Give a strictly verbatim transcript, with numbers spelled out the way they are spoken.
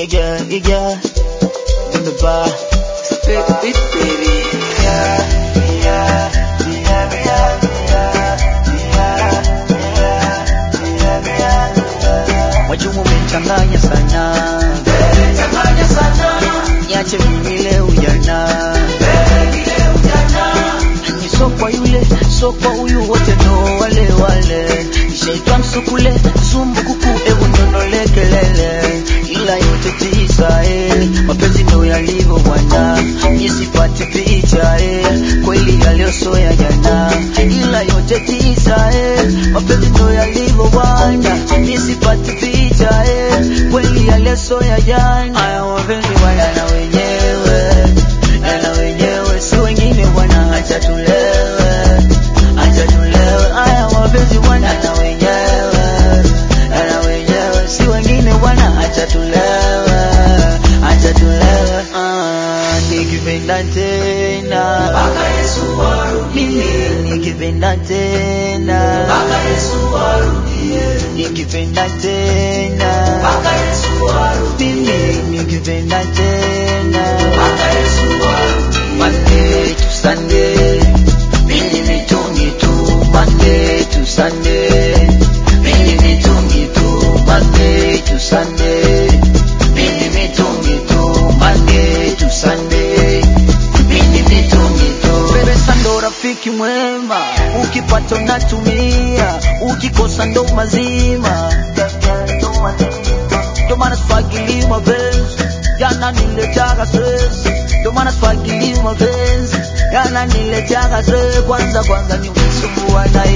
Yeah, yeah, yeah, yeah. In the bar. Spit the beat, baby. Yeah, yeah, yeah, yeah, yeah, yeah, yeah, yeah. Wajua umechanganya sana, umechanganya sana. Niache mimi leo ujana, leo ujana. Ni sokwa yule, sokwa huyu, wote ndo wale wale. Nishaitwa msukule, zumbu kuku, ebu ndondole kelele. Ila yote tisa eh, mapenzi ndo yalivyo bwana, nisipate picha eh, kweli yaliyosoya jana. Ila yote tisa eh, mapenzi ndo yalivyo bwana, nisipate picha eh, kweli yaliyosoya jana. Haya mapenzi bwana na wenyewe, na wenyewe si wengine bwana, acha tulewe, acha tulewe. Haya mapenzi bwana na wenyewe, na wenyewe si wengine bwana, acha tulewe, acha tulewe. Ah, nikipenda tena mpaka Yesu arudie, nikipenda tena mpaka Yesu arudie, nikipenda tena mpaka Yesu arudie, nikipenda tena mpaka Yesu arudie. Monday to Sunday, mimi mitungi tu. Monday to Sunday, mimi mitungi tu. Monday to Sunday, mimi mitungi tu. Monday to Sunday, mimi mitungi tu. Bebe sando rafiki mwema, ukipata unatumia, ukikosa ndo mazima. Ndo maana sifagili mapenzi yananiletea stress, ndo maana sifagili mapenzi yananiletea stress. Kwanza kwanza ni msumbua na